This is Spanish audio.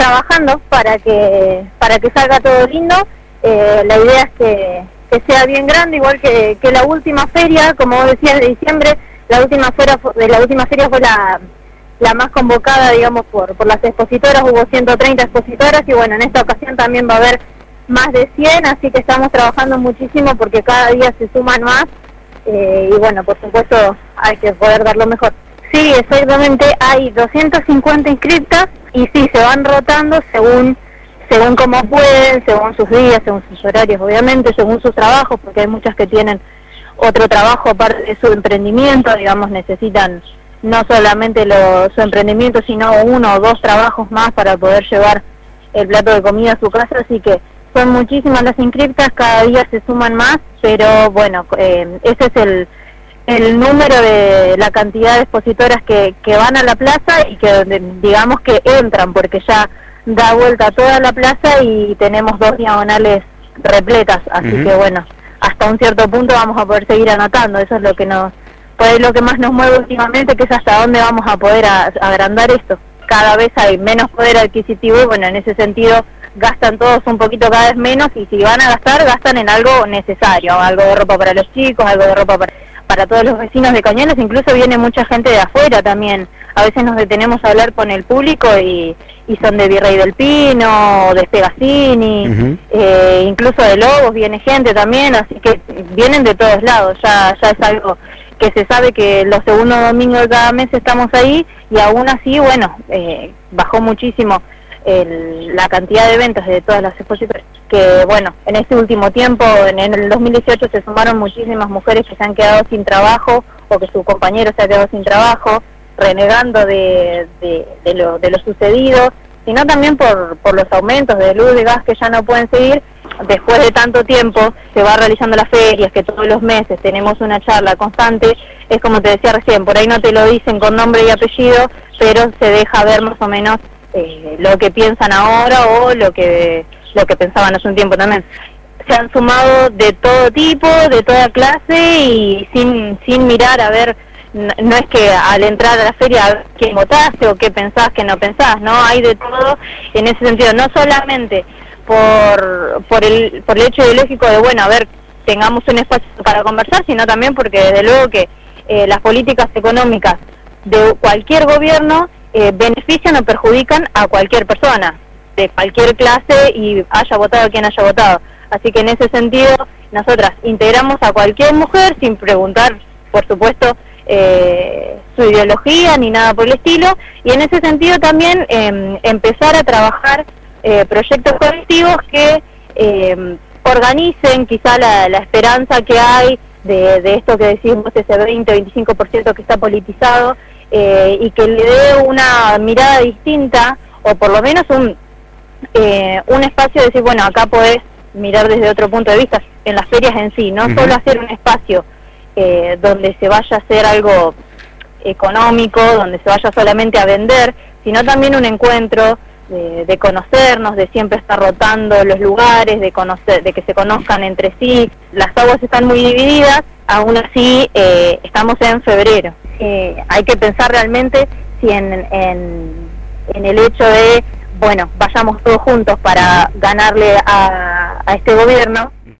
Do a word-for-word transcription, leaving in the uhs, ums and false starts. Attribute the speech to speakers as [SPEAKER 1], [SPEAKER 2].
[SPEAKER 1] trabajando para que para que salga todo lindo. Eh, la idea es que, que sea bien grande, igual que, que la última feria, como vos decías, de diciembre. La última feria de la última feria fue la, la más convocada, digamos, por, por las expositoras. Hubo ciento treinta expositoras y bueno, en esta ocasión también va a haber más de cien, así que estamos trabajando muchísimo porque cada día se suman más, eh, y bueno, por supuesto hay que poder dar lo mejor. Sí, exactamente, hay doscientas cincuenta inscriptas y sí, se van rotando según según cómo pueden, según sus días, según sus horarios, obviamente, según sus trabajos, porque hay muchas que tienen otro trabajo aparte de su emprendimiento, digamos, necesitan no solamente lo, su emprendimiento, sino uno o dos trabajos más para poder llevar el plato de comida a su casa, así que son muchísimas las inscriptas, cada día se suman más, pero bueno, eh, ese es el, el número de la cantidad de expositoras que, que van a la plaza y que digamos que entran, porque ya da vuelta toda la plaza y tenemos dos diagonales repletas, así uh-huh. que bueno, hasta un cierto punto vamos a poder seguir anotando, eso es lo que nos, pues lo que más nos mueve últimamente, que es hasta dónde vamos a poder a, agrandar esto. Cada vez hay menos poder adquisitivo y bueno, en ese sentido gastan todos un poquito cada vez menos, y si van a gastar, gastan en algo necesario, algo de ropa para los chicos, algo de ropa para, para todos los vecinos de Cañuelas. Incluso viene mucha gente de afuera también, a veces nos detenemos a hablar con el público y, y son de Virrey del Pino, de Spegazzini, uh-huh. eh, incluso de Lobos viene gente también, así que vienen de todos lados, ya, ya es algo que se sabe que los segundos domingos de cada mes estamos ahí, y aún así, bueno, eh, bajó muchísimo el, la cantidad de ventas de todas las expositoras, que bueno, en este último tiempo, en, en el dos mil dieciocho se sumaron muchísimas mujeres que se han quedado sin trabajo, o que su compañero se ha quedado sin trabajo, renegando de, de, de, lo, de lo sucedido, sino también por, por los aumentos de luz, de gas que ya no pueden seguir. Después de tanto tiempo se va realizando las ferias, que todos los meses tenemos una charla constante, es como te decía recién, por ahí no te lo dicen con nombre y apellido, pero se deja ver más o menos eh, lo que piensan ahora o lo que lo que pensaban hace un tiempo también. Se han sumado de todo tipo, de toda clase, y sin sin mirar a ver, no, no es que al entrar a la feria a ver quién votaste o qué pensás, qué no pensás, no, hay de todo en ese sentido, no solamente por por el por el hecho ideológico de, bueno, a ver, tengamos un espacio para conversar, sino también porque desde luego que eh, las políticas económicas de cualquier gobierno eh, benefician o perjudican a cualquier persona, de cualquier clase, y haya votado quien haya votado. Así que en ese sentido, nosotras integramos a cualquier mujer sin preguntar, por supuesto, eh, su ideología ni nada por el estilo, y en ese sentido también eh, empezar a trabajar Eh, proyectos colectivos que eh, organicen quizá la, la esperanza que hay de, de esto que decimos, ese veinte o veinticinco por ciento que está politizado, eh, y que le dé una mirada distinta, o por lo menos un eh, un espacio de decir, bueno, acá podés mirar desde otro punto de vista, en las ferias en sí, no uh-huh. solo hacer un espacio eh, donde se vaya a hacer algo económico, donde se vaya solamente a vender, sino también un encuentro De, de conocernos, de siempre estar rotando los lugares, de conocer, de que se conozcan entre sí. Las aguas están muy divididas, aún así eh, estamos en febrero. Eh, hay que pensar realmente si en, en, en el hecho de, bueno, vayamos todos juntos para ganarle a, a este gobierno,